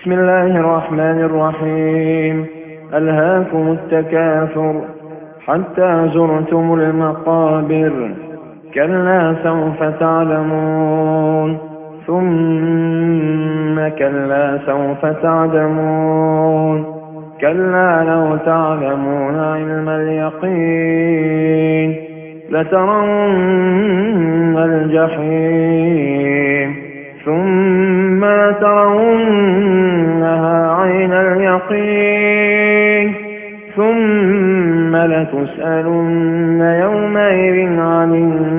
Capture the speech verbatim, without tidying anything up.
بسم الله الرحمن الرحيم. ألهاكم التكاثر حتى زرتم المقابر، كلا سوف تعلمون ثم كلا سوف تعلمون، كلا لو تعلمون علم اليقين لترون الجحيم ثم لترونها عين اليقين ثم لتسألن يومئذ عن